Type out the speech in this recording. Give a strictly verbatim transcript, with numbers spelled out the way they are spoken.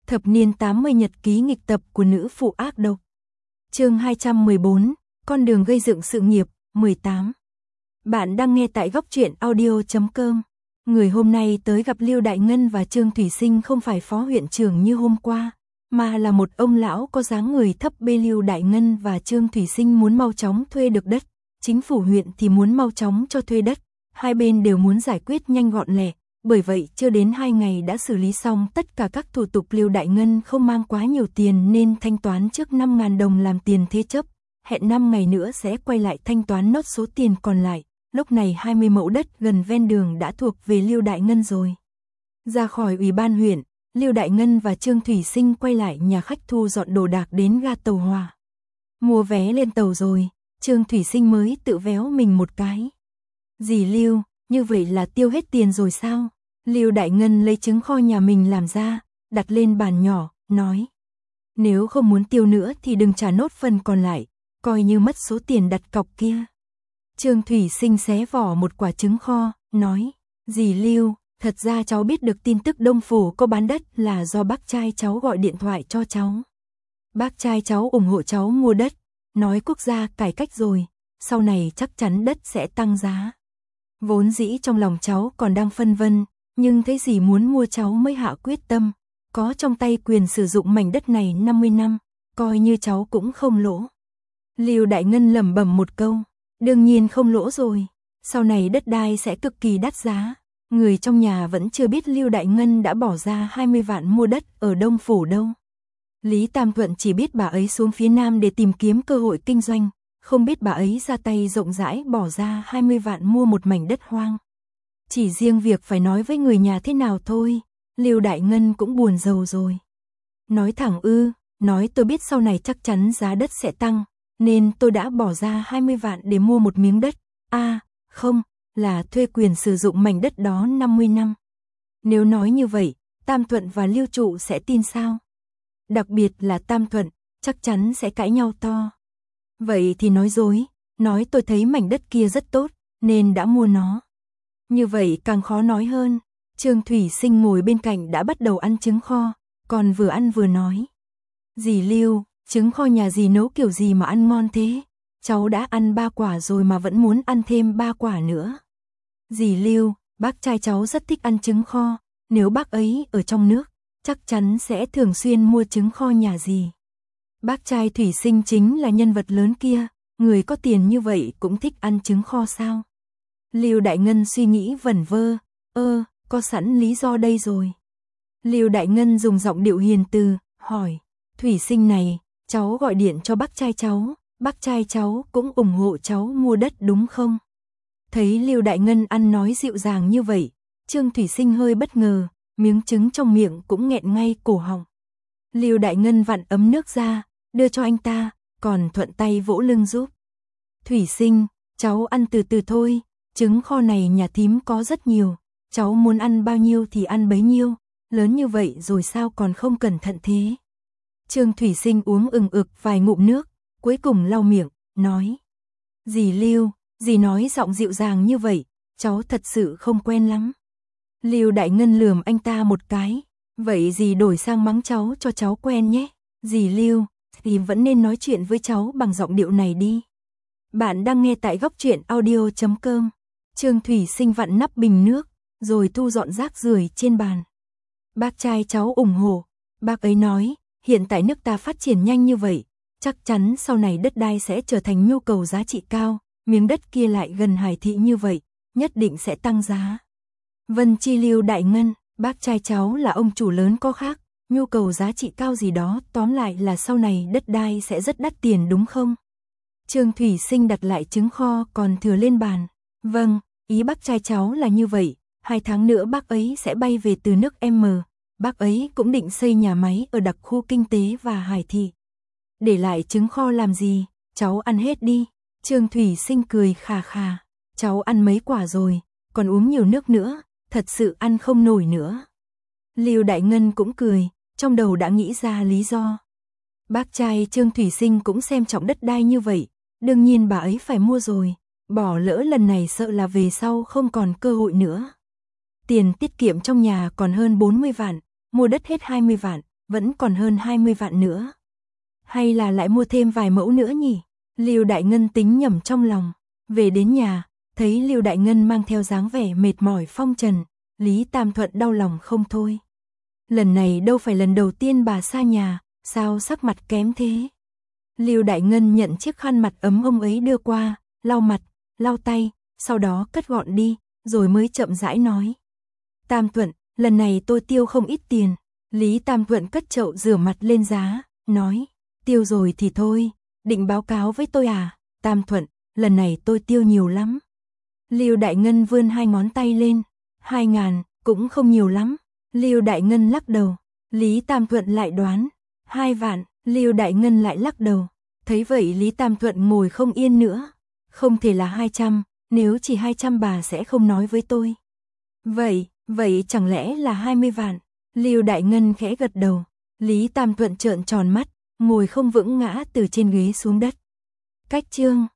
Thập niên tám mươi nhật ký nghịch tập của nữ phụ ác độc. Chương hai trăm mười bốn, con đường gây dựng sự nghiệp, mười tám. Bạn đang nghe tại góc truyện audio chấm com. Người hôm nay tới gặp Lưu Đại Ngân và Trương Thủy Sinh không phải phó huyện trưởng như hôm qua, mà là một ông lão có dáng người thấp bê. Lưu Đại Ngân và Trương Thủy Sinh muốn mau chóng thuê được đất, chính phủ huyện thì muốn mau chóng cho thuê đất, hai bên đều muốn giải quyết nhanh gọn lẹ. Bởi vậy chưa đến hai ngày đã xử lý xong tất cả các thủ tục. Lưu Đại Ngân không mang quá nhiều tiền nên thanh toán trước năm nghìn đồng làm tiền thế chấp, hẹn năm ngày nữa sẽ quay lại thanh toán nốt số tiền còn lại. Lúc này hai mươi mẫu đất gần ven đường đã thuộc về Lưu Đại Ngân rồi. Ra khỏi ủy ban huyện, Lưu Đại Ngân và Trương Thủy Sinh quay lại nhà khách thu dọn đồ đạc đến ga tàu hỏa. Mua vé lên tàu rồi, Trương Thủy Sinh mới tự véo mình một cái. Dì Lưu, như vậy là tiêu hết tiền rồi sao? Lưu Đại Ngân lấy trứng kho nhà mình làm ra, đặt lên bàn nhỏ, nói. Nếu không muốn tiêu nữa thì đừng trả nốt phần còn lại, coi như mất số tiền đặt cọc kia. Trương Thủy Sinh xé vỏ một quả trứng kho, nói. Dì Lưu, thật ra cháu biết được tin tức Đông Phủ có bán đất là do bác trai cháu gọi điện thoại cho cháu. Bác trai cháu ủng hộ cháu mua đất, nói quốc gia cải cách rồi, sau này chắc chắn đất sẽ tăng giá. Vốn dĩ trong lòng cháu còn đang phân vân, nhưng thấy dì muốn mua cháu mới hạ quyết tâm, có trong tay quyền sử dụng mảnh đất này năm mươi năm, coi như cháu cũng không lỗ. Lưu Đại Ngân lẩm bẩm một câu, đương nhiên không lỗ rồi, sau này đất đai sẽ cực kỳ đắt giá. Người trong nhà vẫn chưa biết Lưu Đại Ngân đã bỏ ra hai mươi vạn mua đất ở Đông Phủ đâu. Lý Tam Thuận chỉ biết bà ấy xuống phía Nam để tìm kiếm cơ hội kinh doanh, không biết bà ấy ra tay rộng rãi bỏ ra hai mươi vạn mua một mảnh đất hoang. Chỉ riêng việc phải nói với người nhà thế nào thôi, Lưu Đại Ngân cũng buồn rầu rồi. Nói thẳng ư, nói tôi biết sau này chắc chắn giá đất sẽ tăng, nên tôi đã bỏ ra hai mươi vạn để mua một miếng đất. À, không, là thuê quyền sử dụng mảnh đất đó năm mươi năm. Nếu nói như vậy, Tam Thuận và Lưu Trụ sẽ tin sao? Đặc biệt là Tam Thuận, chắc chắn sẽ cãi nhau to. Vậy thì nói dối, nói tôi thấy mảnh đất kia rất tốt, nên đã mua nó. Như vậy càng khó nói hơn. Trương Thủy Sinh ngồi bên cạnh đã bắt đầu ăn trứng kho, còn vừa ăn vừa nói. Dì Lưu, trứng kho nhà dì nấu kiểu gì mà ăn ngon thế? Cháu đã ăn ba quả rồi mà vẫn muốn ăn thêm ba quả nữa. Dì Lưu, bác trai cháu rất thích ăn trứng kho, nếu bác ấy ở trong nước, chắc chắn sẽ thường xuyên mua trứng kho nhà dì. Bác trai Thủy Sinh chính là nhân vật lớn kia, người có tiền như vậy cũng thích ăn trứng kho sao? Lưu Đại Ngân suy nghĩ vẩn vơ, ơ, có sẵn lý do đây rồi. Lưu Đại Ngân dùng giọng điệu hiền từ, hỏi, Thủy Sinh này, cháu gọi điện cho bác trai cháu, bác trai cháu cũng ủng hộ cháu mua đất đúng không? Thấy Lưu Đại Ngân ăn nói dịu dàng như vậy, Trương Thủy Sinh hơi bất ngờ, miếng trứng trong miệng cũng nghẹn ngay cổ họng. Lưu Đại Ngân vặn ấm nước ra, đưa cho anh ta, còn thuận tay vỗ lưng giúp. Thủy Sinh, cháu ăn từ từ thôi, trứng kho này nhà thím có rất nhiều, cháu muốn ăn bao nhiêu thì ăn bấy nhiêu, lớn như vậy rồi sao còn không cẩn thận thế. Trương Thủy Sinh uống ừng ực vài ngụm nước, cuối cùng lau miệng, nói. Dì Lưu, dì nói giọng dịu dàng như vậy, cháu thật sự không quen lắm. Lưu Đại Ngân lườm anh ta một cái, vậy dì đổi sang mắng cháu cho cháu quen nhé. Dì Lưu, thì vẫn nên nói chuyện với cháu bằng giọng điệu này đi. Bạn đang nghe tại góc truyện audio chấm com. Trương Thủy Sinh vặn nắp bình nước, rồi thu dọn rác rưởi trên bàn. Bác trai cháu ủng hộ, bác ấy nói, hiện tại nước ta phát triển nhanh như vậy, chắc chắn sau này đất đai sẽ trở thành nhu cầu giá trị cao, miếng đất kia lại gần Hải Thị như vậy, nhất định sẽ tăng giá. Vân chi Lưu Đại Ngân, bác trai cháu là ông chủ lớn có khác, nhu cầu giá trị cao gì đó, tóm lại là sau này đất đai sẽ rất đắt tiền đúng không? Trương Thủy Sinh đặt lại trứng kho còn thừa lên bàn. Vâng, ý bác trai cháu là như vậy, hai tháng nữa bác ấy sẽ bay về từ nước M, bác ấy cũng định xây nhà máy ở đặc khu kinh tế và Hải Thị. Để lại trứng kho làm gì, cháu ăn hết đi. Trương Thủy Sinh cười khà khà, cháu ăn mấy quả rồi, còn uống nhiều nước nữa, thật sự ăn không nổi nữa. Lưu Đại Ngân cũng cười, trong đầu đã nghĩ ra lý do. Bác trai Trương Thủy Sinh cũng xem trọng đất đai như vậy, đương nhiên bà ấy phải mua rồi, bỏ lỡ lần này sợ là về sau không còn cơ hội nữa. Tiền tiết kiệm trong nhà còn hơn bốn mươi vạn, mua đất hết hai mươi vạn, vẫn còn hơn hai mươi vạn nữa. Hay là lại mua thêm vài mẫu nữa nhỉ? Lưu Đại Ngân tính nhẩm trong lòng. Về đến nhà, thấy Lưu Đại Ngân mang theo dáng vẻ mệt mỏi phong trần, Lý Tam Thuận đau lòng không thôi. Lần này đâu phải lần đầu tiên bà xa nhà, sao sắc mặt kém thế? Lưu Đại Ngân nhận chiếc khăn mặt ấm ông ấy đưa qua, lau mặt, lau tay, sau đó cất gọn đi, rồi mới chậm rãi nói. Tam Thuận, lần này tôi tiêu không ít tiền. Lý Tam Thuận cất chậu rửa mặt lên giá, nói, tiêu rồi thì thôi, định báo cáo với tôi à? Tam Thuận, lần này tôi tiêu nhiều lắm. Lưu Đại Ngân vươn hai ngón tay lên, hai ngàn, cũng không nhiều lắm. Lưu Đại Ngân lắc đầu, Lý Tam Thuận lại đoán, hai vạn, Lưu Đại Ngân lại lắc đầu. Thấy vậy Lý Tam Thuận ngồi không yên nữa, không thể là hai trăm, nếu chỉ hai trăm bà sẽ không nói với tôi. Vậy, vậy chẳng lẽ là hai mươi vạn? Lưu Đại Ngân khẽ gật đầu, Lý Tam Thuận trợn tròn mắt, ngồi không vững ngã từ trên ghế xuống đất. Cách chương